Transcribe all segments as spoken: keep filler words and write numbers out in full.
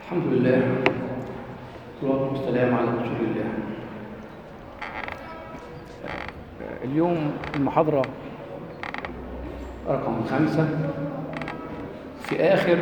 الحمد لله والصلاة والسلام على رسول الله. اليوم المحاضرة رقم خمسة في آخر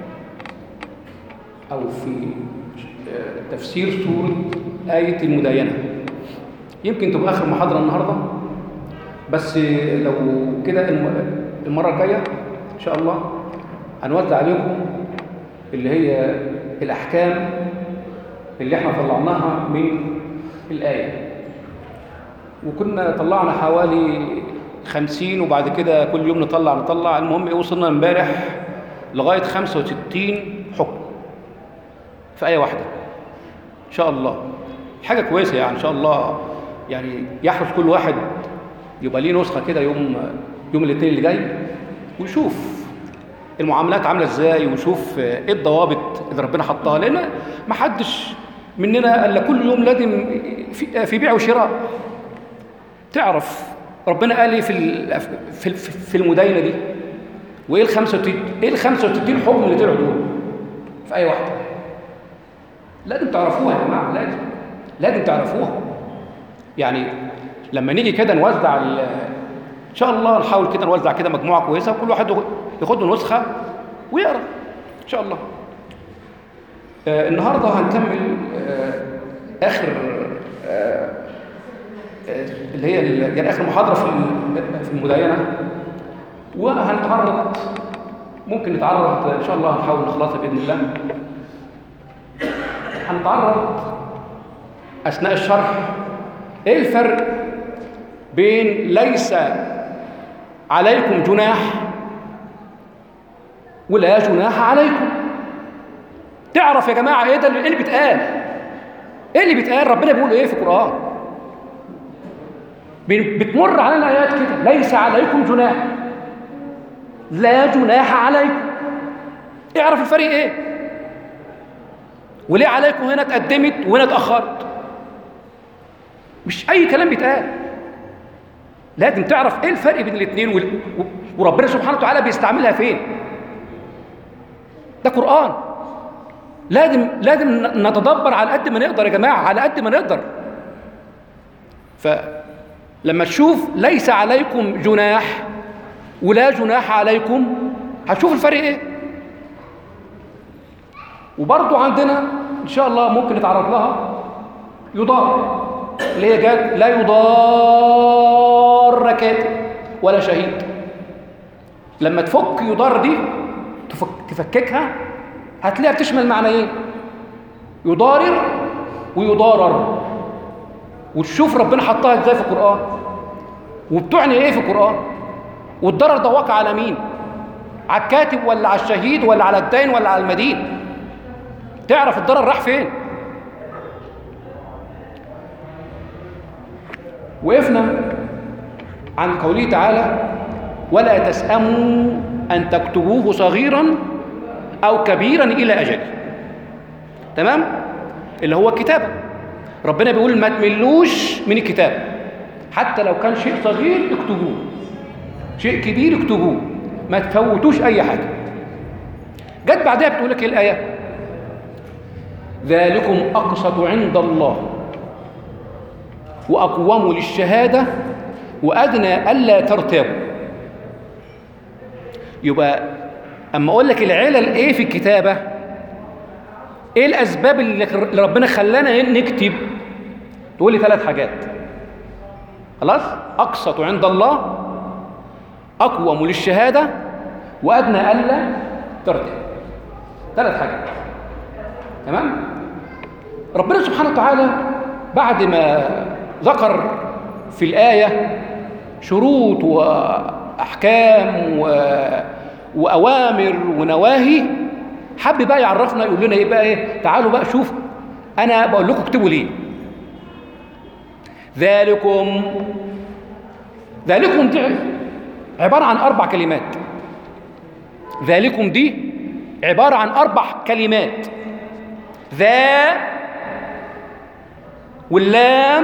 أو في تفسير سورة آية المداينة. يمكن تبقى آخر محاضرة النهاردة، بس لو كده المرة الجاية إن شاء الله هنوزع عليكم اللي هي الأحكام اللي احنا طلعناها من الآية، وكنا طلعنا حوالي خمسين وبعد كده كل يوم نطلع نطلع المهم ايه وصلنا امبارح لغاية خمسة وستين حكم في آية واحدة إن شاء الله. حاجة كويسة يعني إن شاء الله، يعني يحرص كل واحد يبقى ليه نسخة كده يوم يوم الاثنين اللي جاي ويشوف المعاملات عاملة ازاي ويشوف ايه الضوابط اللي ربنا حطها، لأن ما حدش مننا الا كل يوم لازم في, في بيع وشراء تعرف ربنا قال ايه في في في المداينة دي، وايه ال خمسة وستين ايه ال خمسة وستين حكم اللي طلعوا دول في آية واحدة. لازم تعرفوها يا جماعة، لازم لازم تعرفوها. يعني لما نيجي كده نوزع ان شاء الله نحاول كده نوزع كده مجموعة كويسة وكل واحد ياخد له نسخة ويقرا ان شاء الله. آه النهارده هنكمل آه اخر آه آه اللي هي يعني اخر محاضرة في في المداينة، وهنتعرض ممكن نتعرض ان شاء الله هنحاول نخلصها باذن الله. هنتعرض اثناء الشرح ايه الفرق بين ليس عليكم جناح ولا جناح عليكم. تعرف يا جماعه ايه ده اللي بيتقال، ايه اللي بيتقال، ربنا بيقول ايه في القران. بتمر علينا ايات كده ليس عليكم جناح لا جناح عليكم. اعرف الفرق ايه، وليه عليكم هنا اتقدمت وهنا اتاخرت. مش اي كلام بيتقال، لازم تعرف ايه الفرق بين الاثنين وربنا سبحانه وتعالى بيستعملها فين. ده قرآن، لازم لازم نتدبر على قد ما نقدر يا جماعة، على قد ما نقدر. فلما تشوف ليس عليكم جناح ولا جناح عليكم هتشوف الفرق ايه. وبرضو عندنا ان شاء الله ممكن نتعرض لها يضار، اللي هي جات لا يضار كاتب ولا شهيد. لما تفك يضار دي تفك تفككها هتلاقيها بتشمل معنيين، يضارر ويضارر، وتشوف ربنا حطها ازاي في القرآن وبتعني ايه في القرآن. والضرر ده واقع على مين؟ على الكاتب ولا على الشهيد ولا على الدين ولا على المدين؟ تعرف الضرر راح فين. وقفنا عن قوله تعالى ولا تسأموا أن تكتبوه صغيرا أو كبيرا إلى أجله. تمام؟ اللي هو الكتابة. ربنا بيقول ما تملوش من الكتاب، حتى لو كان شيء صغير اكتبوه، شيء كبير اكتبوه، ما تفوتوش أي حاجة. جت بعدها بتقول لك إيه الآية؟ ذلكم أقسط عند الله وأقوم للشهادة وأدنى ألا ترتابوا. يبقى أما أقول لك العلل إيه في الكتابة، إيه الأسباب اللي ربنا خلانا نكتب، تقول لي ثلاث حاجات. خلاص؟ أقسط عند الله، أقوم للشهادة، وأدنى ألا ترتاب. ثلاث حاجات. تمام؟ ربنا سبحانه وتعالى بعد ما ذكر في الآية شروط وأحكام و... وأوامر ونواهي، حب بقى يعرفنا يقول لنا إيه بقى إيه، تعالوا بقى شوف أنا بقول لكم اكتبوا ليه. ذلكم ذلكم دي عبارة عن أربع كلمات. ذلكم دي عبارة عن أربع كلمات، ذا واللام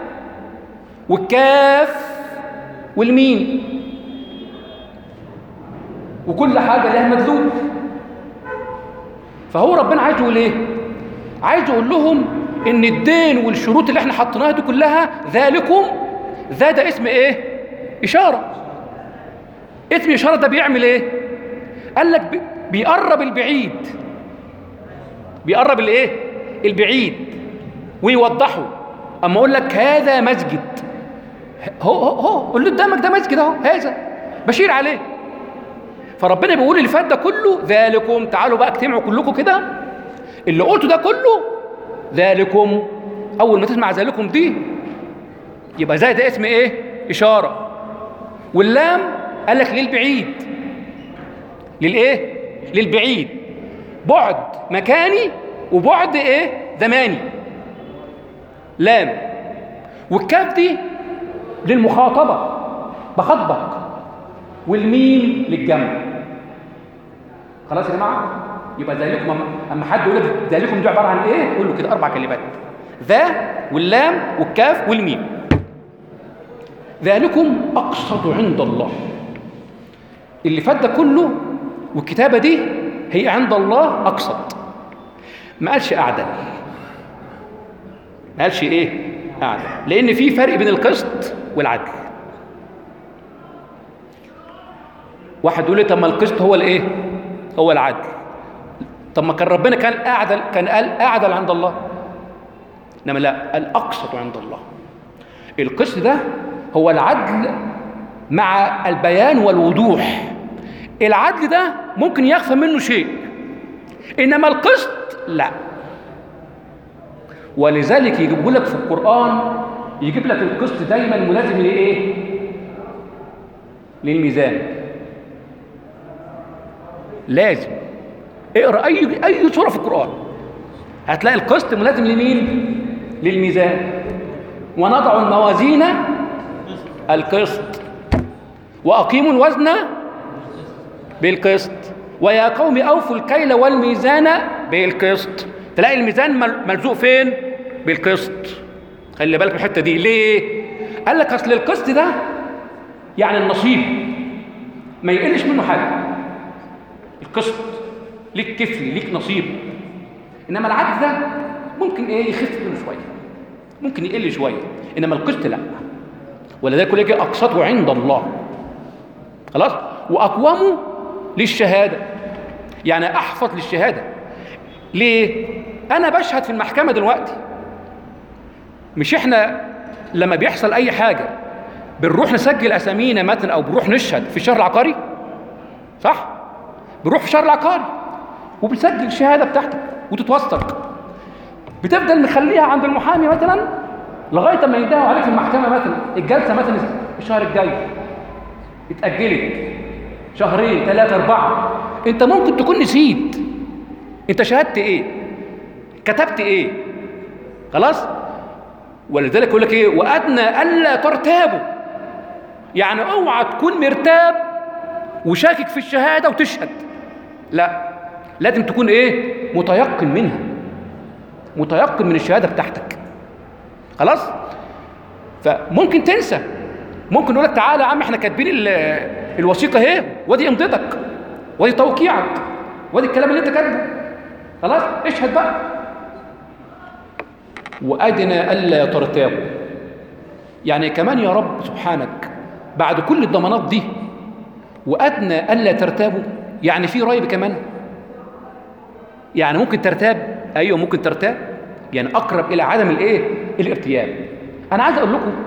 والكاف والميم، وكل حاجة لها مدلول. فهو ربنا عايز يقول ايه؟ عايز يقول لهم ان الدين والشروط اللي احنا حطيناها دي كلها ذلكم، ذا ده اسم ايه؟ اشاره. اسم اشاره ده بيعمل ايه؟ قال لك بيقرب البعيد، بيقرب الايه؟ البعيد ويوضحه. اما اقول لك هذا مسجد، هو هو هو اللي قدامك ده مسجد اهو، هذا بشير عليه. فربنا بيقول اللي فات ده كله ذلكم، تعالوا بقى اجتمعوا كلكم كده، اللي قلته ده كله ذلكم. اول ما تسمع ذلكم دي يبقى زي ده اسم ايه؟ اشاره. واللام قال لك للبعيد، للايه؟ للبعيد، بعد مكاني وبعد ايه؟ زماني، لام. والكاف دي للمخاطبه، بخاطبك. والميم للجمع. خلاص يا جماعه؟ يبقى ذلكم، اما حد يقول لك ذلكم دي عباره عن ايه؟ قول له كده اربع كلمات: ذا واللام والكاف والميم. ذلكم اقسط عند الله. اللي فات ده كله والكتابه دي هي عند الله اقسط. ما قالش اعدل، ما قالش ايه؟ اعدل، لان في فرق بين القسط والعدل. واحد يقول لي طب ما القسط هو الايه؟ هو العدل. طب ما كان ربنا كان اعدل، كان قال اعدل عند الله، انما لا، قال اقسط عند الله. القسط ده هو العدل مع البيان والوضوح. العدل ده ممكن يخفى منه شيء، انما القسط لا. ولذلك يجيب لك في القرآن، يجيب لك القسط دايما ملازم لايه؟ للميزان. لازم اقرا اي اي سوره في القرآن هتلاقي القسط ملازم لمين؟ للميزان. ونضع الموازين القسط واقيموا الوزن بالقسط ويا قوم اوفوا الكيل والميزان بالقسط. تلاقي الميزان ملزوق فين؟ بالقسط. خلي بالك من الحته دي. ليه؟ قال لك اصل القسط ده يعني النصيب ما يقلش منه حاجه. القسط ليك كفل، ليك نصيب. انما العدل ده ممكن ايه؟ يخف منه شويه، ممكن يقل شويه، انما القسط لا. ولذلك يقول لك اقسطه عند الله. خلاص؟ واقوموا للشهاده، يعني احفظ للشهاده. ليه؟ انا بشهد في المحكمه دلوقتي. مش احنا لما بيحصل اي حاجه بنروح نسجل اسامينا مثلا، او بنروح نشهد في الشهر العقاري، صح؟ بنروح في الشهر العقاري وبنسجل الشهاده بتاعتك وتتوثق. بتفضل مخليها عند المحامي مثلا لغايه ما ينتهوا عليك في المحكمه. مثلا الجلسه مثلا الشهر الجاي اتاجلت شهرين ثلاثه اربعه، انت ممكن تكون نسيت انت شهدت ايه، كتبت ايه. خلاص؟ ولذلك يقول لك ايه؟ وادنى الا ترتابوا. يعني اوعى تكون مرتاب وشاكك في الشهاده وتشهد، لا، لازم تكون ايه؟ متيقن منها، متيقن من الشهاده بتاعتك. خلاص؟ فممكن تنسى، ممكن يقول لك تعالى يا عم احنا كاتبين الوثيقه اهي، وادي امضتك وادي توقيعك وادي الكلام اللي انت كاتبه. خلاص؟ اشهد بقى. وادنى الا ترتابوا، يعني كمان يا رب سبحانك بعد كل الضمانات دي وادنى الا ترتابوا، يعني في ريب كمان. يعني ممكن ترتاب، ايوه ممكن ترتاب، يعني اقرب الى عدم الايه؟ الارتياب. انا عايز اقول لكم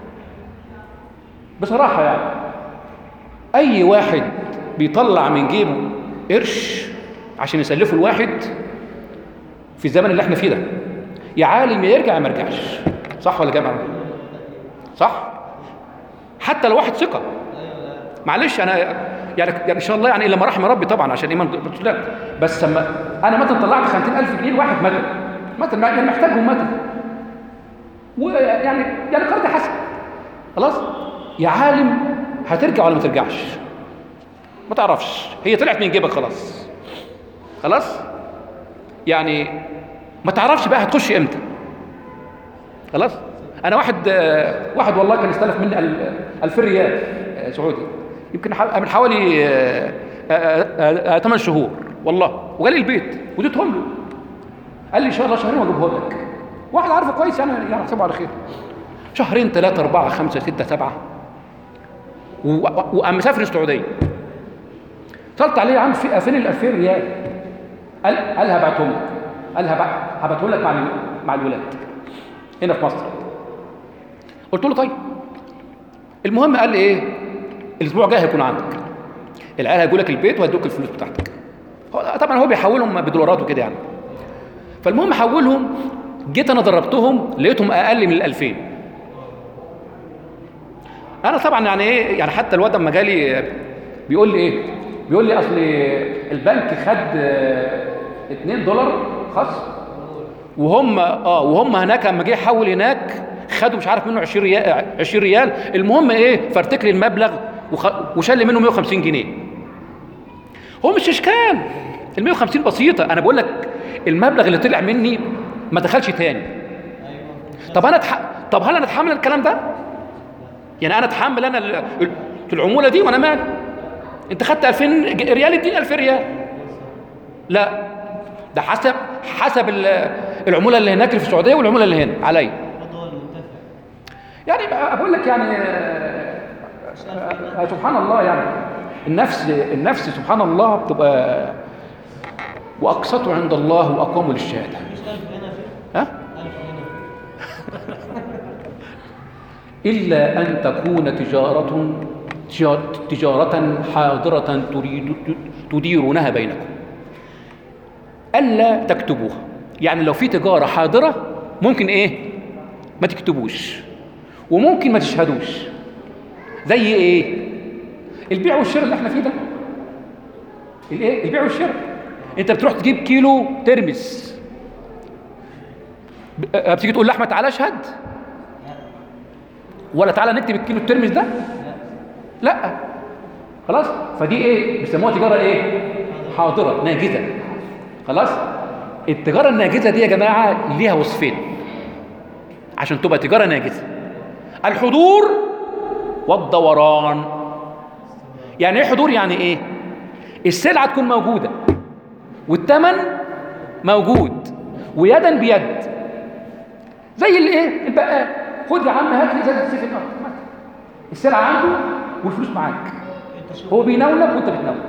بصراحه، يعني اي واحد بيطلع من جيبه قرش عشان يسلفه الواحد في الزمن اللي احنا فيه ده، يا عالم يا يرجع يا ما يرجعش. صح ولا جماعه؟ صح؟ حتى لو واحد ثقه، معلش انا يعني, يعني ان شاء الله يعني الا ما رحم ربي طبعا عشان ايمان لا، بس لما انا مثلا طلعت خمسين ألف جنيه لواحد مثلا مثلا يعني محتاجهم مثلا، ويعني يعني قرض حسن، خلاص؟ يا عالم هترجع ولا ما ترجعش؟ ما تعرفش، هي طلعت من جيبك خلاص. خلاص؟ يعني ما تعرفش بقى هتخش امتى. خلاص؟ انا واحد واحد والله كان استلف مني ألف ريال سعودي، يمكن من حوالي ثمان شهور. والله، وجالي البيت وديتهم له، قال لي ان شاء الله شهرين واجيبهم لك. واحد عارفه كويس يعني، يعني احسبه على خير. شهرين ثلاثه اربعه خمسه سته سبعه، وقام مسافر السعوديه. اتصلت عليه يا عم في فين ال ألفين ريال؟ قال قال هبعتهم لك. قال هبعتهم لك مع مع الولاد هنا في مصر. قلت له طيب. المهم قال لي ايه؟ الاسبوع الجاي هيكون عندك، العيال هيجوا لك البيت وهيدوك الفلوس بتاعتك. طبعا هو بيحولهم بدولارات وكده يعني. فالمهم حولهم، جيت انا دربتهم لقيتهم اقل من الألفين. انا طبعا يعني ايه يعني، حتى الواد لما جالي بيقول لي ايه؟ بيقول لي اصل البنك خد اتنين دولار خاص، وهم اه وهم هناك لما جه يحول هناك خدوا مش عارف منه عشرين ريال عشرين ريال. المهم ايه، فارتك لي المبلغ وشال لي منه مية وخمسين جنيه. هو مش اشكال، ال مية وخمسين بسيطه. انا بقول لك المبلغ اللي طلع مني ما دخلش تاني. طب انا تح... طب هل انا اتحمل الكلام ده؟ يعني انا اتحمل انا العموله دي وانا مالي؟ انت خدت ألفين ريال اديني ألفين ريال. لا، ده حسب حسب العموله اللي هناك في السعوديه والعموله اللي هنا عليا. يعني اقول لك يعني سبحان الله، يعني النفس النفس سبحان الله بتبقى واقسطوا عند الله واقوموا للشهاده. ها؟ الا ان تكون تجاره تجاره حاضره تريد تديرونها بينكم، الا تكتبوها. يعني لو في تجاره حاضره ممكن ايه؟ ما تكتبوش، وممكن ما تشهدوش. زي ايه؟ البيع والشراء اللي احنا فيه ده. الايه؟ البيع والشراء. انت بتروح تجيب كيلو ترمس، بتيجي تقول لاحمد تعالى اشهد، ولا تعالى نكتب الكيلو الترمس ده؟ لا. خلاص. فدي ايه؟ بيسموها تجاره ايه؟ حاضره ناجزه. خلاص. التجاره الناجزه دي يا جماعه ليها وصفين عشان تبقى تجاره ناجزه: الحضور والدوران. يعني ايه حضور؟ يعني ايه؟ السلعه تكون موجوده والثمن موجود ويدا بيد. زي الايه؟ البقال، خد يا عم هات لي ازازه سيف الارض، السلعه عنده والفلوس معاك، هو بيناولك وانت بتناول.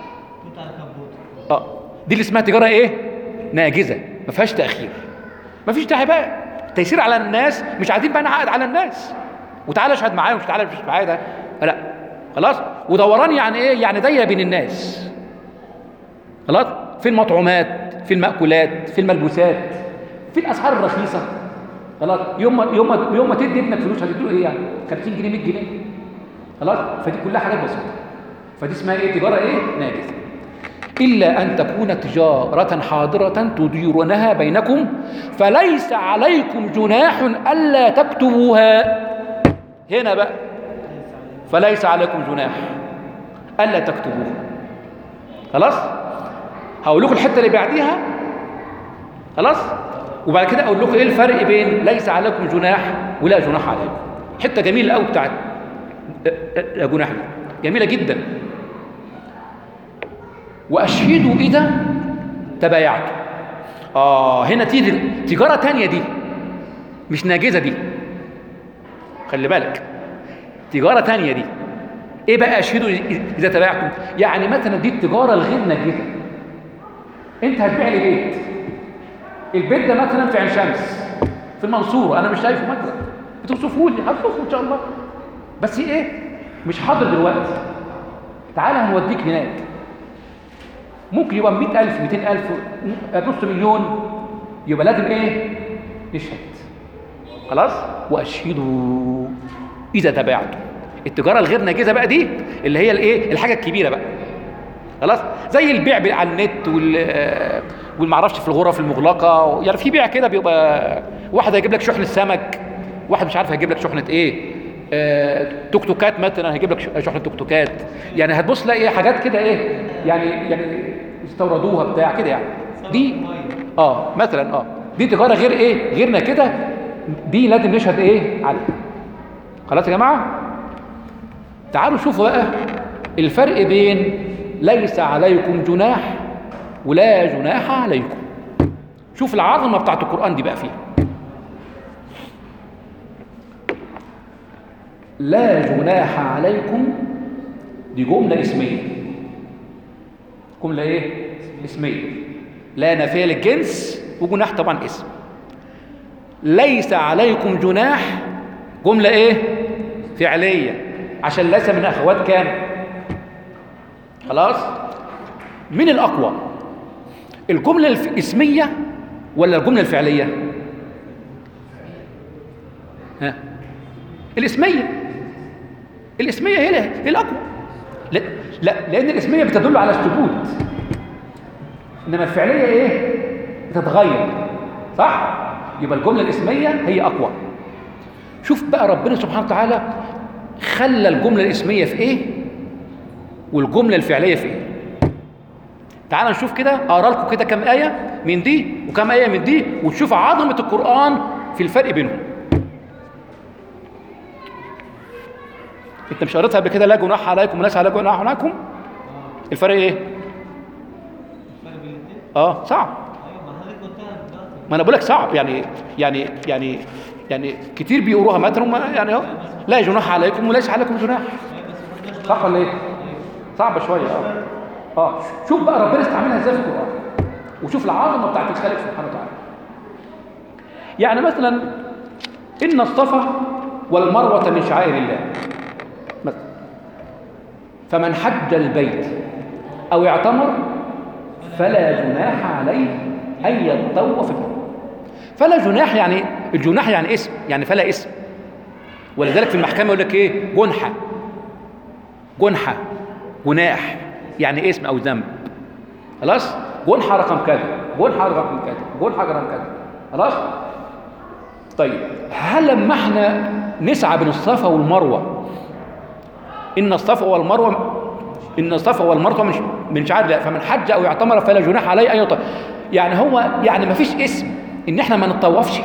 اه دي اللي اسمها تجاره ايه؟ ناجزه، ما فيهاش تاخير، ما فيش داعي بقى تيسير على الناس. مش عايزين بقى نعقد على الناس وتعالى اشهد معايا ومش تعالى مش معايا، ده لا. خلاص. ودوران يعني ايه؟ يعني دايره بين الناس. خلاص. في المطعومات، في المأكولات، في الملبوسات، في الاسعار الرخيصه. خلاص. يوم ما يوم ما يوم ما تدي ابنك فلوس هتديله ايه يعني؟ خمسين جنيه مية جنيه. خلاص. فدي كلها حاجات بسيطه. فدي اسمها ايه؟ تجاره ايه؟ ناجزه. الا ان تكون تجاره حاضره تديرونها بينكم فليس عليكم جناح الا تكتبوها. هنا بقى فليس عليكم جناح الا تكتبوها. خلاص. هقول لكم الحته اللي بعديها. خلاص. وبعد كده اقول لكم ايه الفرق بين ليس عليكم جناح ولا جناح عليكم. حته جميله قوي بتاعت جناح دي، جميله جدا. واشهدوا اذا تبايعتم. اه هنا تيجي تجاره تانية، دي مش ناجزه، دي خلي بالك، تجاره تانية دي. ايه بقى اشهدوا اذا تبايعتم؟ يعني مثلا دي التجاره الغير ناجزه. انت هتبيع لي بيت، البيت ده مثلا في عين شمس في المنصوره، انا مش شايفه مثلا، بتوصفوا لي، هتوصفوا ان شاء الله، بس ايه؟ مش حاضر دلوقتي. تعالى هنوديك هناك. ممكن يبقى مئة ألف مئتين ألف نص مليون، يبقى لازم ايه؟ نشهد. خلاص. واشهدوا اذا تبايعتم. التجاره الغير ناجزه بقى دي اللي هي الايه؟ الحاجه الكبيره بقى. خلاص. زي البيع على النت وال والمعرفش في الغرف المغلقه، يعني في بيع كده بيبقى واحد هيجيب لك شحنه سمك، واحد مش عارف هيجيب لك شحنه ايه، آه، توك توكات مثلا هيجيب لك شحنه توك توكات. يعني هتبص تلاقي ايه؟ حاجات كده ايه يعني يعني استوردوها بتاع كده يعني. دي اه مثلا اه دي تجاره غير ايه؟ غيرنا كده، دي لازم نشهد ايه عليها. خلاص يا جماعه. تعالوا شوفوا بقى الفرق بين ليس عليكم جناح ولا جناح عليكم. شوف العظمة بتاعت القرآن دي بقى فيها. لا جناح عليكم دي جملة اسمية. جملة ايه؟ اسمية. لا نافية للجنس، وجناح طبعا اسم. ليس عليكم جناح جملة ايه؟ فعلية، عشان ليس من اخوات كان. خلاص؟ من الأقوى الجملة الاسمية ولا الجملة الفعلية؟ ها؟ الاسمية. الاسمية هي هي الأقوى. لا, لا لأن الاسمية بتدل على الثبوت، إنما الفعلية إيه؟ بتتغير. صح؟ يبقى الجملة الاسمية هي أقوى. شوف بقى ربنا سبحانه وتعالى خلى الجملة الاسمية في إيه والجملة الفعلية في إيه. تعالوا نشوف كده، أقرأ لكم كده كم آية من دي وكم آية من دي، وتشوف عظمة القرآن في الفرق بينهم. انت مش قريتها قبل كده؟ لا جناح عليكم وليس عليكم جناح عليكم. الفرق ايه؟ الفرق بين الاثنين اه صعب. ايوه ما حضرتك قلتها دلوقتي. ما انا بقول لك صعب، يعني يعني يعني يعني كتير بيقروها مثلا وما- يعني اهو لا جناح عليكم وليس عليكم جناح. صح ولا ايه؟ صعبه شويه. اه اه شوف بقى ربنا استعملها ازاي في القران، وشوف العظمه بتاعت الخالق سبحانه وتعالى. يعني مثلا ان الصفا والمروه من شعائر الله مثلا، فمن حج البيت او اعتمر فلا جناح عليه ان يطوف به. فلا جناح يعني الجناح يعني اسم، يعني فلا اسم. ولذلك في المحكمه يقول لك ايه؟ جنحه. جنحه جناح يعني اسم او ذنب. خلاص؟ جنحه رقم كذا، جنحه رقم كذا، جنحه رقم كذا. خلاص؟ طيب هل لما احنا نسعى بين الصفا والمروه، ان الصفا والمروه ان الصفا والمروه مش من شعائر الله، فمن حج او اعتمر فلا جناح عليه ان يطوف. يعني هو يعني ما فيش اسم ان احنا ما نتطوفش.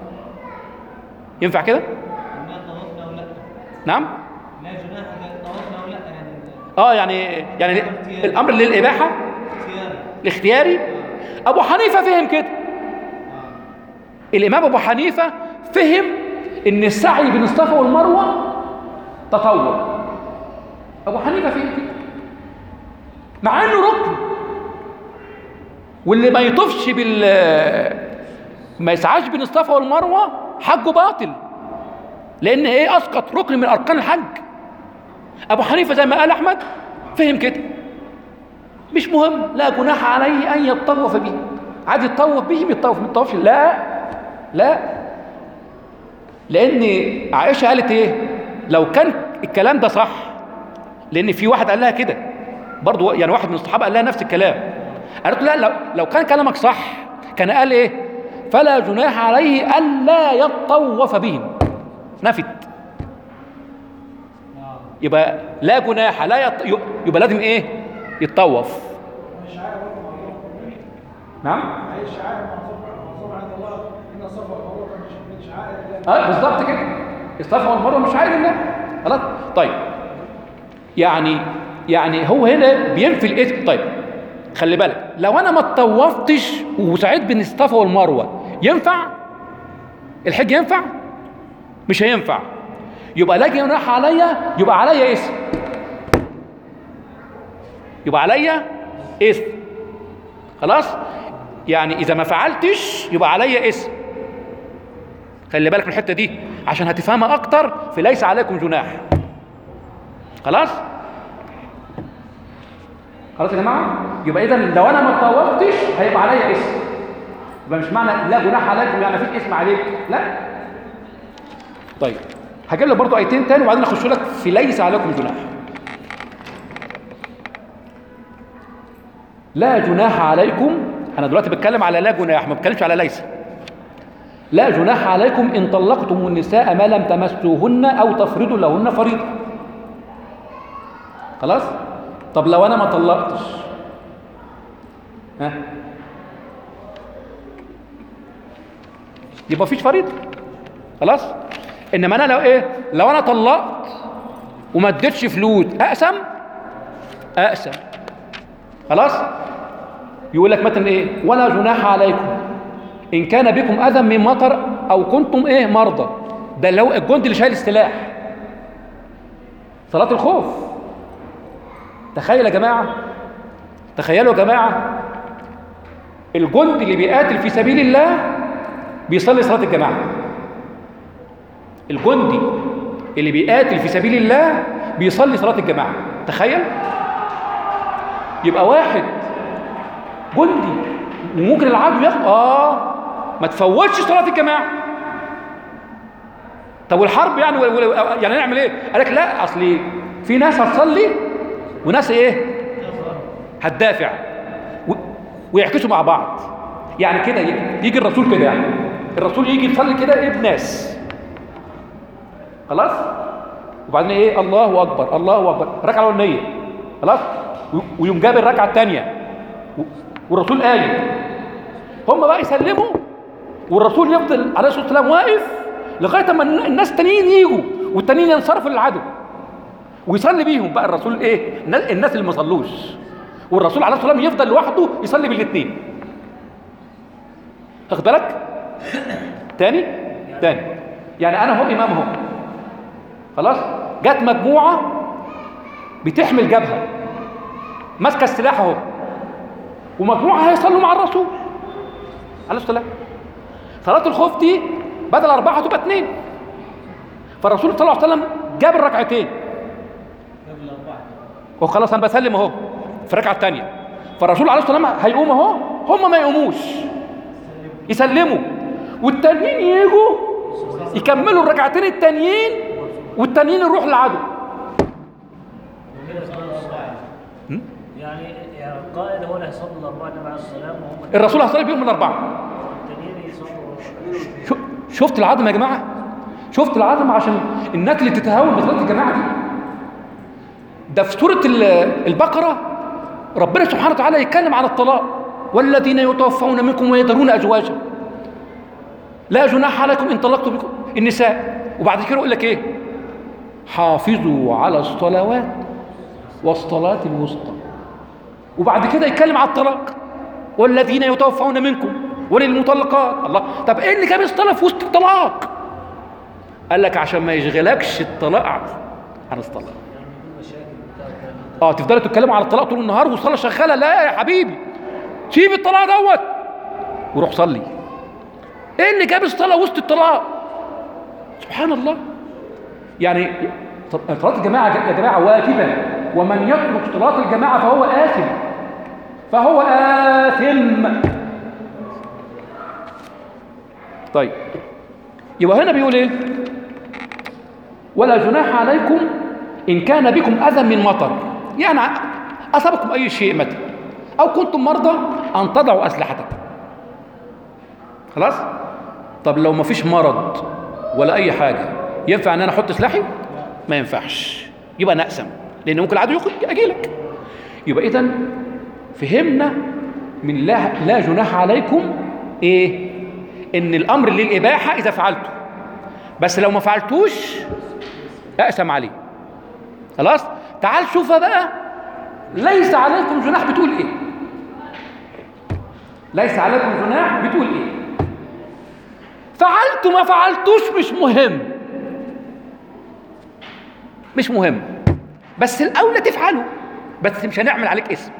ينفع كده؟ لا طوفنا او لا. نعم؟ لا جناح طوفنا او لا يعني. اه يعني يعني الامر للاباحه اختياري. الاختياري. ابو حنيفه فهم كده. الامام ابو حنيفه فهم ان السعي بين الصفا والمروه تطوع. ابو حنيفه فهم كده مع انه ركن، واللي ما يطوفش بال ما يسعاش بين الصفا والمروه حجه باطل، لان ايه؟ اسقط ركن من اركان الحج. ابو حنيفه زي ما قال احمد فهم كده، مش مهم، لا جناح عليه ان يطوف به. عايز يتطوف به يتطوف، ما يتطوفش لا لا. لان عائشه قالت ايه؟ لو كان الكلام ده صح، لان في واحد قال لها كده برضو، يعني واحد من الصحابه قال لها نفس الكلام. قالت له لا، لو, لو كان كلامك صح كان قال ايه؟ فلا جناح عليه الا يطوف بهم. نفت. يبقى لا جناح لا يط... يبقى لازم ايه؟ يتطوف. نعم؟ هي الشعائر معظمها عند الله ان الصفا والمروه من شعائر الله. اه بالظبط كده. الصفا والمروه مش شعائر الله. خلاص؟ طيب يعني يعني هو هنا بينفي الاسم. طيب خلي بالك، لو انا ما اتطوفتش وسعيت بين الصفا والمروه ينفع؟ الحج ينفع؟ مش هينفع. يبقى لا جناح عليا، يبقى عليا اسم. يبقى عليا اسم. خلاص؟ يعني اذا ما فعلتش يبقى عليا اسم. خلي بالك من الحته دي عشان هتفهمها اكتر في ليس عليكم جناح. خلاص؟ خلاص يا جماعه؟ يبقى اذا لو انا ما اتطوفتش هيبقى عليا اسم. يبقى مش معنى لا جناح عليكم يعني مفيش اسم عليك، لا. طيب هجيب لك برضه ايتين تاني وبعدين اخش لك في ليس عليكم جناح. لا جناح عليكم، انا دلوقتي بتكلم على لا جناح، ما بتكلمش على ليس. لا جناح عليكم ان طلقتم النساء ما لم تمسوهن او تفرضوا لهن فريضه. خلاص؟ طب لو انا ما طلقتش، ها؟ يبقى مفيش فريضه. خلاص؟ انما انا لو ايه؟ لو انا طلقت وما اديتش فلوس اقسم؟ اقسم. خلاص؟ يقول لك مثلا ايه ولا جناح عليكم ان كان بكم اذى من مطر او كنتم ايه مرضى. ده اللي هو الجندي اللي شايل السلاح، صلاة الخوف. تخيل يا جماعة، تخيلوا يا جماعة الجندي اللي بيقاتل في سبيل الله بيصلي صلاة الجماعة. الجندي اللي بيقاتل في سبيل الله بيصلي صلاة الجماعة. تخيل، يبقى واحد جندي وممكن العدو ياخد اه ما تفوتش صلاة الجماعة. طب والحرب يعني يعني نعمل ايه؟ قال لك لا، اصل في ناس هتصلي وناس ايه هتدافع ويعكسوا مع بعض. يعني كده يجي الرسول كده، يعني الرسول يجي يصلي كده ايه بناس خلاص، وبعدين ايه الله اكبر الله اكبر الركعه الاولانيه خلاص، ويقوم جاب الركعه الثانيه والرسول قايم، هم بقى يسلموا والرسول يفضل عليه الصلاه والسلام واقف لغايه ما الناس التانيين يجوا والتانيين ينصرفوا للعدو ويصلي بيهم بقى الرسول ايه الناس اللي ما صلوش، والرسول عليه الصلاه والسلام يفضل لوحده يصلي بالاثنين. واخد بالك؟ تاني تاني يعني انا هو امام اهو خلاص، جت مجموعه بتحمل جبهه ماسكه السلاح اهو، ومجموعه هيصلوا مع الرسول عليه الصلاه والسلام. صلاه الخوف دي بدل اربعه تبقى اثنين، فالرسول صلى الله عليه وسلم جاب الركعتين وخلاص انا بسلم اهو في الركعه الثانيه، فالرسول عليه الصلاه والسلام هيقوم اهو، هم ما يقوموش يسلموا والتانيين يجوا يكملوا الركعتين التانيين والتانيين يروح للعدو. يعني القائد هو اللي هيصلي الاربعه تبع السلام وهم الرسول هيصلي بيهم الاربعه. التانيين يصلوا. شفت العظمه يا جماعه؟ شفت العظمه؟ عشان الناس اللي تتهاون بصلاه الجماعه دي، ده في سوره البقره ربنا سبحانه وتعالى يتكلم عن الطلاق، والذين يتوفون منكم ويذرون ازواجا لا جناح عليكم ان طلقتم بكم النساء، وبعد كده يقول لك ايه؟ حافظوا على الصلوات والصلاه الوسطى، وبعد كده يتكلم على الطلاق والذين يتوفون منكم وللمطلقات. الله، طب ايه اللي جاب الصلاه في وسط الطلاق؟ قال لك عشان ما يشغلكش الطلاق عن الصلاه. اه تفضلوا تتكلموا على الطلاق طول النهار والصلاه شغاله، لا يا حبيبي سيب الطلاق دوت وروح صلي. ايه اللي جاب الصلاه وسط الطلاق؟ سبحان الله. يعني صلاه الجماعه يا جماعه واجبه، ومن يترك صلاه الجماعه فهو آثم، فهو آثم. طيب يبقى هنا بيقول ايه؟ ولا جناح عليكم ان كان بكم اذى من مطر، يعني اصابكم اي شيء مثلا او كنتم مرضى ان تضعوا اسلحتكم. خلاص؟ طب لو ما فيش مرض ولا اي حاجه ينفع ان انا احط سلاحي؟ ما ينفعش، يبقى نقسم، لان ممكن العدو يجي لك. يبقى اذا فهمنا من لا, لا جناح عليكم ايه؟ ان الامر للاباحه اذا فعلته، بس لو ما فعلتوش اقسم عليه. خلاص؟ تعال شوفها بقى، ليس عليكم جناح بتقول ايه؟ ليس عليكم جناح بتقول ايه؟ فعلت ما فعلتوش مش مهم، مش مهم، بس الاولى تفعله، بس مش هنعمل عليك اسم.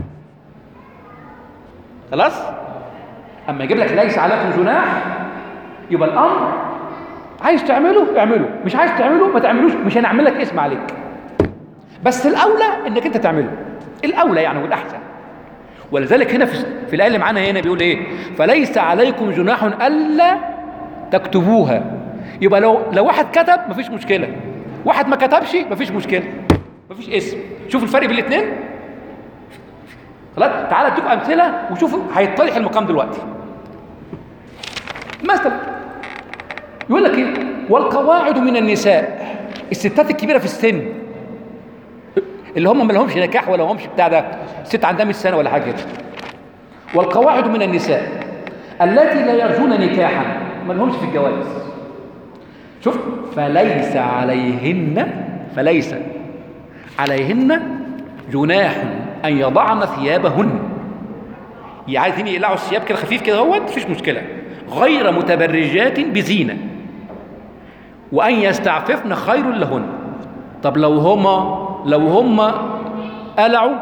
خلاص؟ اما يجيب لك ليس عليكم جناح يبقى الامر عايز تعمله اعمله، مش عايز تعمله ما تعملوش، مش هنعمل لك اسم عليك، بس الاولى انك انت تعمله، الاولى يعني والاحسن. ولذلك هنا في, في الايه اللي معانا هنا بيقول ايه؟ فليس عليكم جناح الا تكتبوها. يبقى لو لو واحد كتب مفيش مشكله، واحد ما كتبش مفيش مشكله، مفيش اسم. شوف الفرق بين الاثنين. خلاص؟ تعالى اديكم امثله وشوفوا هيتضح المقام دلوقتي. مثلا يقول لك ايه؟ والقواعد من النساء، الستات الكبيره في السن اللي هم ما لهمش نكاح ولا همش بتاع ده، الست عندها مية سنه ولا حاجه كده. والقواعد من النساء التي لا يرجون نكاحا، ما لهمش في الجواز. شوف، فليس عليهن فليس عليهن جناح ان يضعن ثيابهن. عايزين يقلعوا الثياب كده خفيف كده اهوت مفيش مشكله، غير متبرجات بزينه، وان يستعففن خير لهن. طب لو هما لو هما قلعوا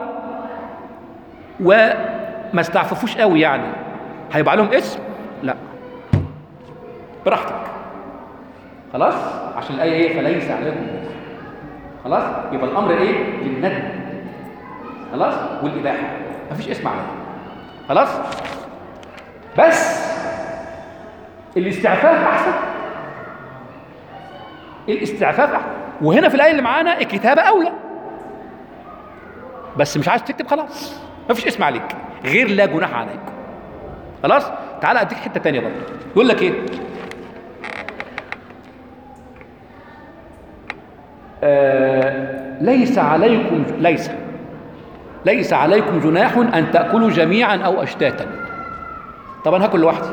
وما استعففوش قوي يعني هيبقى لهم اسم؟ لا، براحتك. خلاص، عشان الايه ايه؟ فليس عليكم. خلاص، يبقى الامر ايه؟ للندب. خلاص، والاباحه مفيش اسم عليه. خلاص، بس الاستعفاف احسن. الاستعفاف احسن. وهنا في الايه اللي معانا الكتابه اولى، بس مش عايز تكتب خلاص مفيش اسم عليك، غير لا جناح عليكم. خلاص، تعال اديك حته ثانيه برضه. يقول لك ايه؟ آه ليس عليكم ليس ليس عليكم جناح ان تاكلوا جميعا او اشتاتا. طب انا هاكل لوحدي،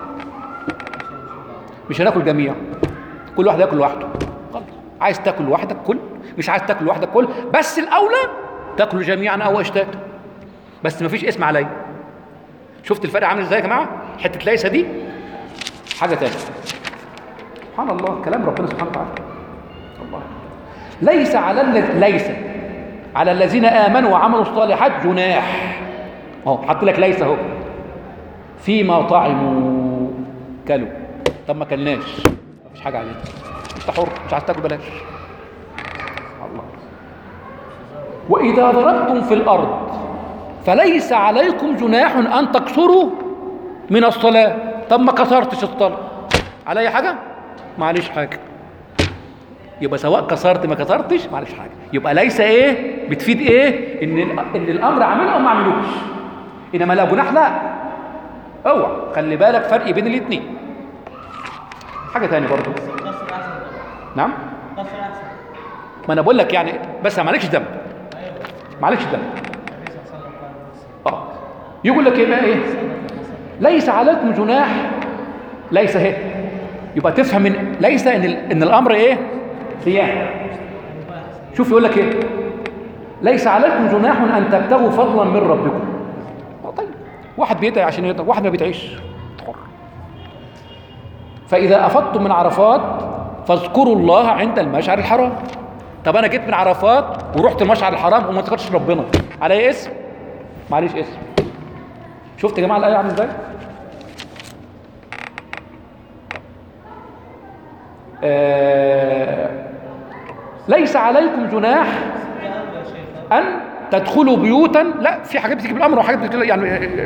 مش هناكل جميعا، كل واحد ياكل لوحده. خلاص، عايز تاكل لوحدك كل، مش عايز تاكل لوحدك كل، بس الاولى تاكلوا جميعا او اشتاتا، بس مفيش اسم عليا. شفت الفرق عامل ازاي يا جماعه؟ حته ليس دي حاجه ثانيه. سبحان الله، كلام ربنا سبحانه وتعالى. الله، ليس على الذين ليس على الذين امنوا وعملوا الصالحات جناح. اهو حط لك ليس اهو، فيما طعموا كلوا. طب ما كلناش مفيش حاجه عليك، انت حر، مش عايز تاكل بلاش. الله، واذا ضربتم في الارض فليس عليكم جناح ان تقصروا من الصلاه. طب ما كسرتش الصلاه علي حاجه؟ معلش حاجه. يبقى سواء كسرت ما كسرتش معلش حاجه. يبقى ليس ايه بتفيد ايه؟ ان ان الامر عامله او ما عملوش. انما لا جناح لا، اوعى خلي بالك فرق بين الاثنين. حاجه ثانيه برضو. قصر احسن. نعم، قصر احسن. ما انا بقول لك يعني، بس معلكش ذنب، معلكش ذنب. اه يقول لك ايه بقى؟ ايه ليس عليكم جناح؟ ليس اهي، يبقى تفهم من ليس ان ان الامر ايه؟ صيام. شوف يقول لك ايه؟ ليس عليكم جناح ان تبتغوا فضلا من ربكم. طيب، واحد بيدعي عشان يدعي، واحد ما بيدعيش، حر. فاذا افضتم من عرفات فاذكروا الله عند المشعر الحرام. طب انا جيت من عرفات ورحت المشعر الحرام وما ذكرتش ربنا، علي اسم؟ معليش اسم. شفت يا جماعه الايه عامله ازاي؟ آه ليس عليكم جناح ان تدخلوا بيوتا. لا، في حاجات بتيجي بالامر وحاجات بتيجي يعني.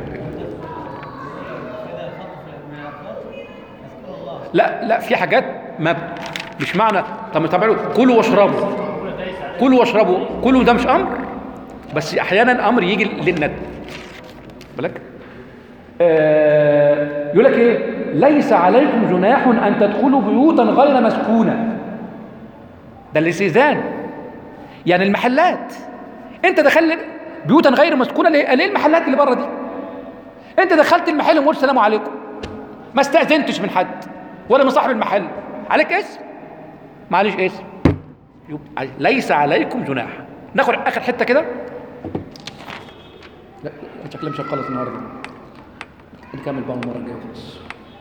لا لا، في حاجات ما مش معنى. طب تعملوا كلوا واشربوا، كلوا واشربوا، كلوا ده مش امر، بس احيانا امر يجي للندب. بالك آه يقول لك ايه؟ ليس عليكم جناح ان تدخلوا بيوتا غير مسكونه. ده الاستئذان، يعني المحلات. انت دخلت بيوتا غير مسكونه ليه؟ ليه المحلات اللي بره دي؟ انت دخلت المحل وقلت السلام عليكم، ما استاذنتش من حد ولا من صاحب المحل، عليك اسم؟ معلش اسم. ليس عليكم جناح. ناخد اخر حته كده. لا شكلها مش هنخلص النهارده، نكمل بقى المره الجايه خلاص.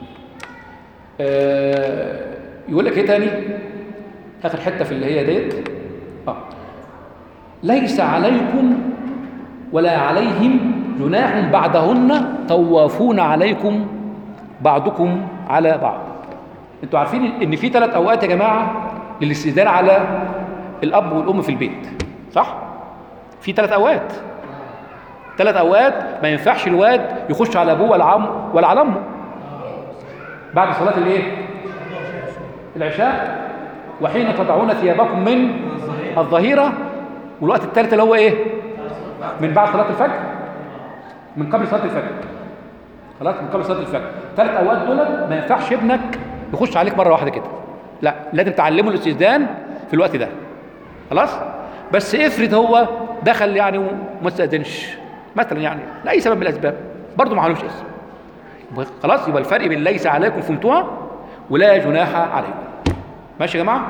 آه يقول لك ايه تاني؟ اخر حته في اللي هي ديت. اه ليس عليكم ولا عليهم جناح بعدهن طوافون عليكم بعضكم على بعض. انتوا عارفين ان في ثلاث اوقات يا جماعه للاستئذان على الاب والام في البيت، صح؟ في ثلاث اوقات، ثلاث اوقات ما ينفعش الواد يخش على ابوه ولا عمه ولا على امه. بعد صلاه الايه؟ العشاء، وحين تضعون ثيابكم من الظهيره، والوقت الثالث اللي هو ايه؟ من بعد صلاه الفجر، من قبل صلاه الفجر. خلاص، من قبل صلاه الفجر. ثلاث اوقات دول ما ينفعش ابنك يخش عليك مره واحده كده، لا، لازم تعلمه الاستئذان في الوقت ده. خلاص، بس افرض هو دخل يعني وما استاذنش مثلا، يعني لاي سبب من الاسباب، برضه ما عليهوش اسم. خلاص، يبقى الفرق بين ليس عليكم فهمتوها ولا جناح عليكم. ماشي يا جماعه؟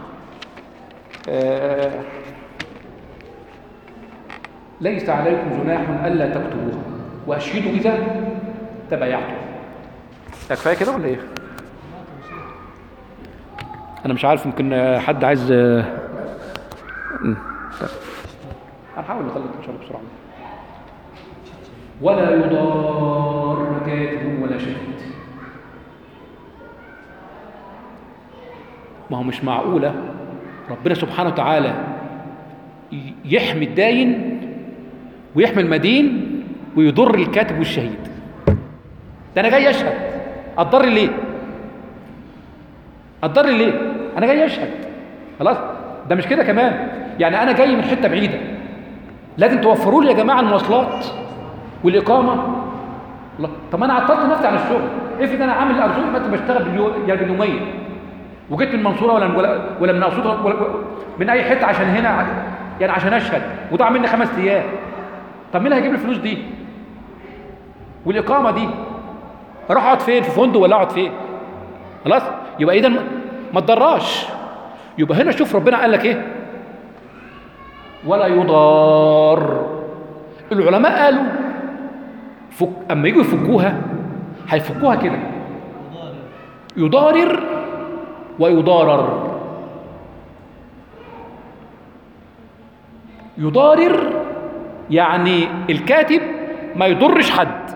آه ليس عليكم جناح الا تكتبوها. واشهدوا اذا تبايعتم. ده كفايه كده ولا ايه؟ انا مش عارف، يمكن حد عايز. هنحاول نخلص ان شاء الله بسرعه. ولا يضار كاتب ولا شهيد. ما هو مش معقوله ربنا سبحانه وتعالى يحمي الداين ويحمي المدين ويضر الكاتب والشهيد. ده انا جاي اشهد، اتضر ليه؟ اتضر ليه؟ انا جاي اشهد خلاص. ده مش كده كمان، يعني انا جاي من حته بعيده، لازم توفروا لي يا جماعه المواصلات والاقامه. الله، طب انا عطلت نفسي عن الشغل. افرض انا عامل ارزاق مثلا بشتغل باليوميه وجيت من المنصوره ولا ولا, ولا من اسيوط ولا, ولا من اي حته عشان هنا، يعني عشان اشهد، وضاع مني خمس ايام. طب مين اللي هيجيب لي الفلوس دي والاقامه دي؟ اروح اقعد فين؟ في فندق ولا اقعد فين؟ خلاص. يبقى اذا ما تضراش. يبقى هنا شوف ربنا قال لك ايه؟ ولا يضار. العلماء قالوا فك... اما يجوا يفكوها هيفكوها كده: يضارر ويضارر. يضارر يعني الكاتب ما يضرش حد،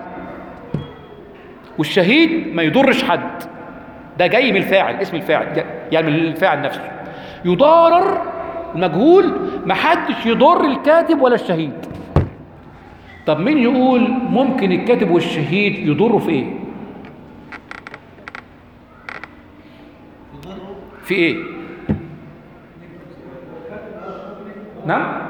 والشهيد ما يضرش حد. ده جاي من الفاعل، اسم الفاعل يعني من الفاعل نفسه. يضارر مجهول، ما حدش يضر الكاتب ولا الشهيد. طب مين يقول ممكن الكاتب والشهيد يضروا في ايه؟ في ايه؟ نعم؟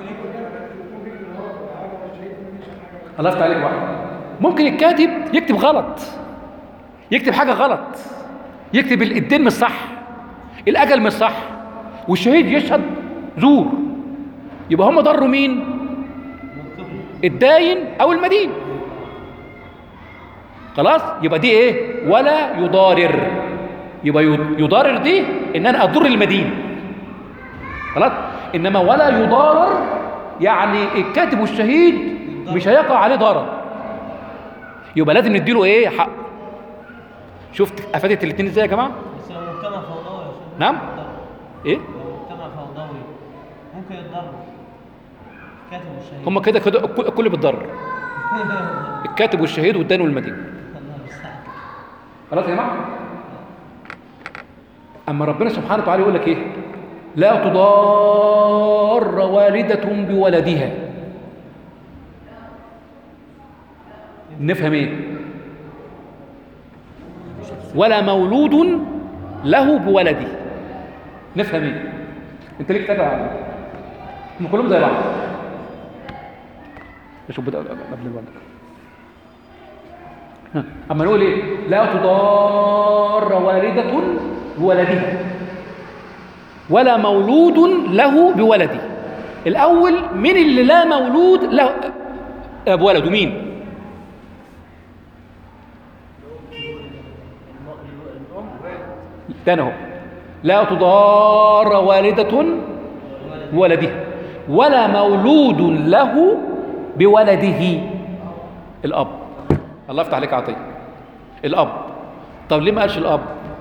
الله يفتح عليك واحد. ممكن الكاتب يكتب غلط، يكتب حاجه غلط، يكتب الدين مش صح، الاجل مش صح، والشهيد يشهد زور. يبقى هم ضروا مين؟ الداين او المدين. خلاص. يبقى دي ايه؟ ولا يضارر. يبقى يضارر دي ان انا اضر المدين. خلاص. انما ولا يضارر يعني الكاتب والشهيد مش هيقع عليه ضرر. يبقى لازم نديله ايه؟ حق. شفت افادت الاثنين ازاي يا جماعه؟ بس لو مجتمع فوضوي يا شيخ. نعم؟ ايه؟ لو مجتمع فوضوي ممكن يتضرر الكاتب والشهيد. هم كده كده الكل بيتضرر، الكاتب والشهيد والدين والمدين. خلاص يا جماعه. اما ربنا سبحانه وتعالى يقول لك ايه؟ لا تضار والدة بولدها. نفهم ايه؟ ولا مولود له بولده. نفهم ايه؟ انت ليه كتبها عنه؟ هم كلهم زي بعض. شوف بدأ قبل الولد. اما نقول ايه؟ لا تضار والدة بولدها ولا مولود له بولده. الاول مين اللي لا مولود له بولده؟ مين؟ تاني اهو: لا تضار والدة بولدها ولا مولود له بولده. الاب. الله يفتح عليك عطيه. الاب. طب ليه ما قالش الاب؟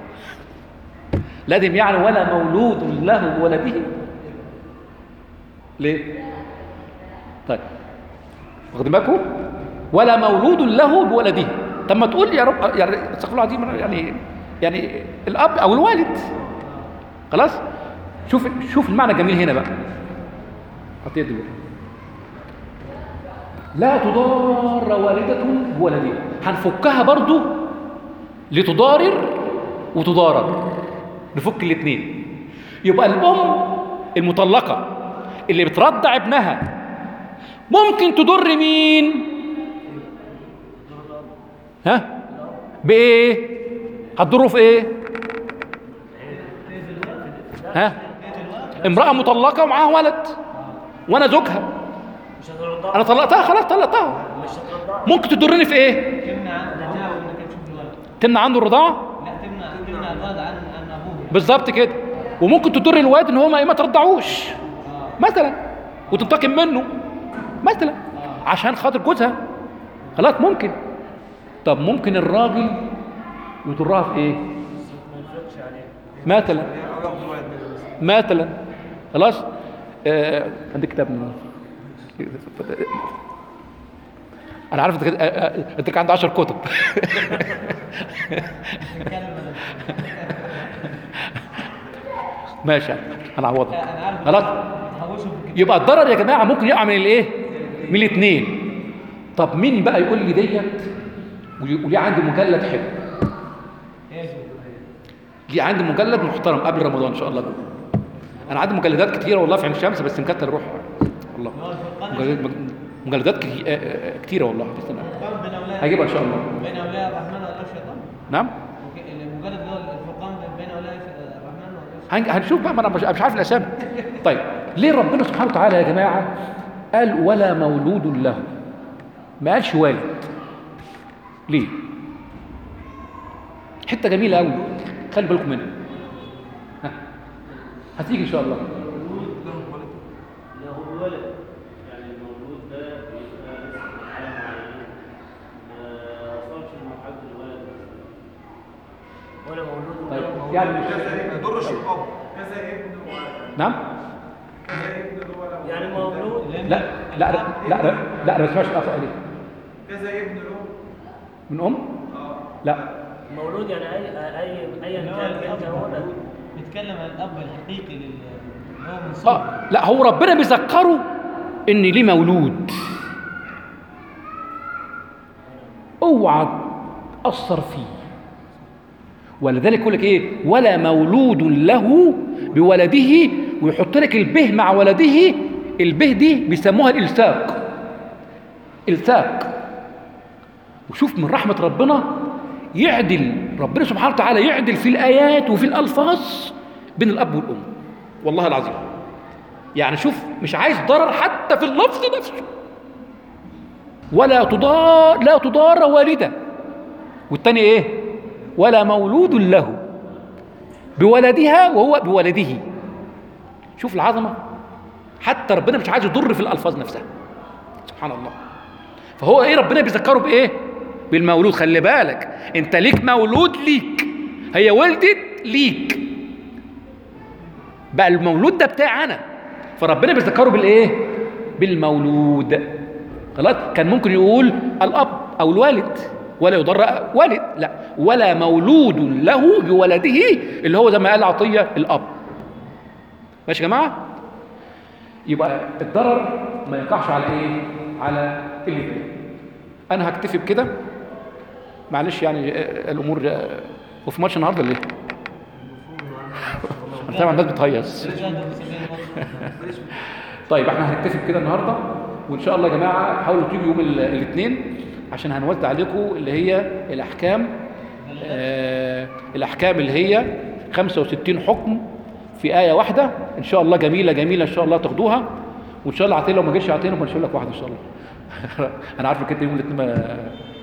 لازم يعني ولا مولود له بولده؟ ليه؟ طيب واخدين بالكم؟ ولا مولود له بولده. طب ما تقول يا رب، يعني استغفر الله العظيم، يعني يعني الاب او الوالد. خلاص. شوف شوف المعنى الجميل هنا بقى. عطيه دي لا تضار والدة بولدها. هنفكها برضو لتضارر وتضارر، نفك الاثنين. يبقى الام المطلقه اللي بترضع ابنها ممكن تضر مين؟ ها؟ بايه؟ هتضره في ايه؟ ها؟ امراه مطلقه ومعاها ولد وانا زوجها، انا طلقتها خلاص، طلقتها، ممكن تضرني في ايه؟ تمنع عنه الرضاعة وانك تشوف الولد. تمنع عنه الرضاعه؟ لا، تمنع تمنع الولد عن عن ابوه. بالظبط كده. وممكن تضر الواد ان هو ما ما ترضعوش مثلا وتنتقم منه مثلا عشان خاطر جوزها. خلاص ممكن. طب ممكن الراجل يضرها في ايه؟ ما يفرقش عليه. مثلا مثلا خلاص. آه عندك كتاب من انا عارف انت انت كان عندك عشر كتب. ماشي انا عوضها خلاص. يبقى الضرر يا جماعه ممكن يقع من الايه؟ من الاثنين. طب مين بقى يقول لي ديت وليه عندي مجلد حلو؟ ليه عندي مجلد محترم قبل رمضان ان شاء الله. انا عندي مجلدات كتيره والله في عين الشمس بس مكتر روح والله. مجلدات مجلدات كتيره والله. هجيبها ان شاء الله. بين اولياء الرحمن واولياء الشيطان. نعم. المجلد اللي هو الفرقان بين اولياء الرحمن واولياء الشيطان. هنشوف بقى، ما انا مش عارف الاسامي. طيب ليه ربنا سبحانه وتعالى يا جماعه قال ولا مولود له؟ ما قالش والد. ليه؟ حته جميله قوي خلي بالكم منها. ها هتيجي ان شاء الله. له ولد، يعني المولود ده بيبقى لسه حاله معينه ما وصلش لمرحله الولد ولا مولود طيب ولا مولود. يعني مش ما يضرش الاب كذا ابن نعم. كذا ابن ولا يعني مولود لا لا لا لا لا, لا ما تسمعش الاخ قال ايه؟ كذا ابن له من ام؟ اه لا مولود يعني اي اي ايا كان انت هو ده. بيتكلم عن الاب الحقيقي لل اللي هو من صلب. اه لا هو ربنا بيذكره ان ليه مولود. اوعى تاثر فيه. ولذلك يقول لك ايه؟ ولا مولود له بولده، ويحط لك البه مع ولده. البه دي بيسموها الالصاق. الصاق. وشوف من رحمه ربنا يعدل ربنا سبحانه وتعالى يعدل في الايات وفي الالفاظ بين الاب والام. والله العظيم يعني شوف مش عايز ضرر حتى في اللفظ نفسه. ولا تضار لا تضار والده. والتاني ايه؟ ولا مولود له بولدها وهو بولده. شوف العظمه. حتى ربنا مش عايز يضر في الالفاظ نفسها سبحان الله. فهو ايه ربنا بيذكره بايه؟ بالمولود. خلي بالك انت ليك مولود ليك، هي ولدت ليك بقى المولود ده بتاعي انا. فربنا بيذكره بالايه؟ بالمولود. خلاص. كان ممكن يقول الاب او الوالد ولا يضر والد، لا ولا مولود له بولده اللي هو زي ما قال عطيه الاب. ماشي يا جماعه؟ يبقى الضرر ما يقعش على ايه؟ على اللي انا هكتفي بكده معلش يعني الامور. وفي ماتش النهارده ليه؟ انا سامع الناس بتهيص. طيب احنا هنكتفي بكده النهارده وان شاء الله يا جماعه حاولوا تيجوا يوم الاثنين عشان هنوزع عليكم اللي هي الاحكام. آه الاحكام اللي هي خمسة وستين حكم في ايه واحده ان شاء الله. جميله جميله ان شاء الله تاخدوها. وان شاء الله عطيه لو ما جيش عطيه مش هقول لك واحده ان شاء الله. انا عارفك انت يوم الاثنين ما...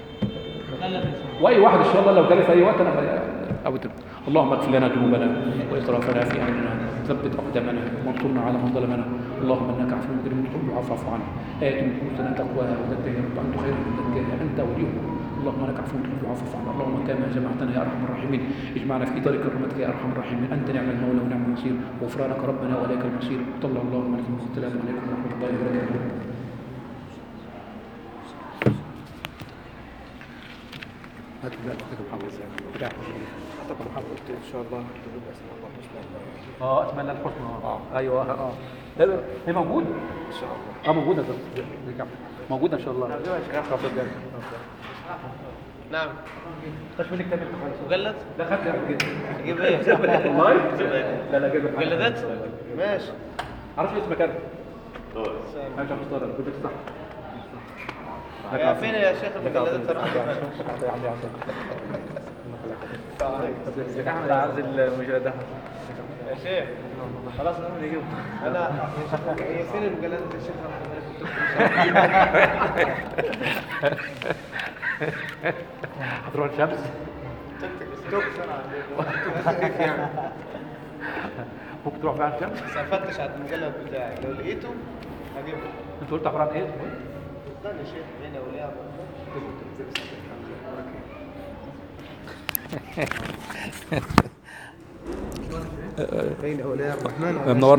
واي واحد ان شاء الله لو جالي في اي وقت انا أبدا. اللهم اغفر لنا ذنوبنا واسرافنا في امرنا ثبت اقدامنا وانصرنا على من ظلمنا. اللهم انك عفو كريم تحب العفو فاعف عنا. ات نفوسنا تقواها وزكها انت خير من زكاها انت وليها. اللهم انك عفو تحب العفو فاعف عنا. اللهم كما جمعتنا يا ارحم الراحمين اجمعنا في طريق رحمتك يا ارحم الراحمين. انت نعم المولى ونعم النصير وغفرانك ربنا واليك المصير. صلى الله عليه وسلم. السلام عليكم ورحمه الله وبركاته. هات لي بقى محمد بتاع محمد ان شاء الله. اه اتمنى الحسنى. اه ايوه اه هي موجوده ان شاء الله. اه موجوده موجوده ان شاء الله. نعم. خش منك كتاب مجلد؟ لا خدت قبل كده. تجيب ايه؟ والله لا لا كده مجلدات؟ ماشي. عارف اسمك انا؟ اه ماشي مختار كنت صح. يا فين يا شيخ المجلدات ترى؟ احمد عايز المجلدات يا شيخ خلاص نعمل نجيبه. انا هي فين المجلدات يا شيخ؟ هتروح الشمس؟ توك ممكن تروح فعلا الشمس؟ بس هفتش على المجلد بتاعي لو لقيته هجيبه. انت قلت عباره عن ايه؟ فرقان يا شيخ بين اولياء بين اولياء الرحمن منور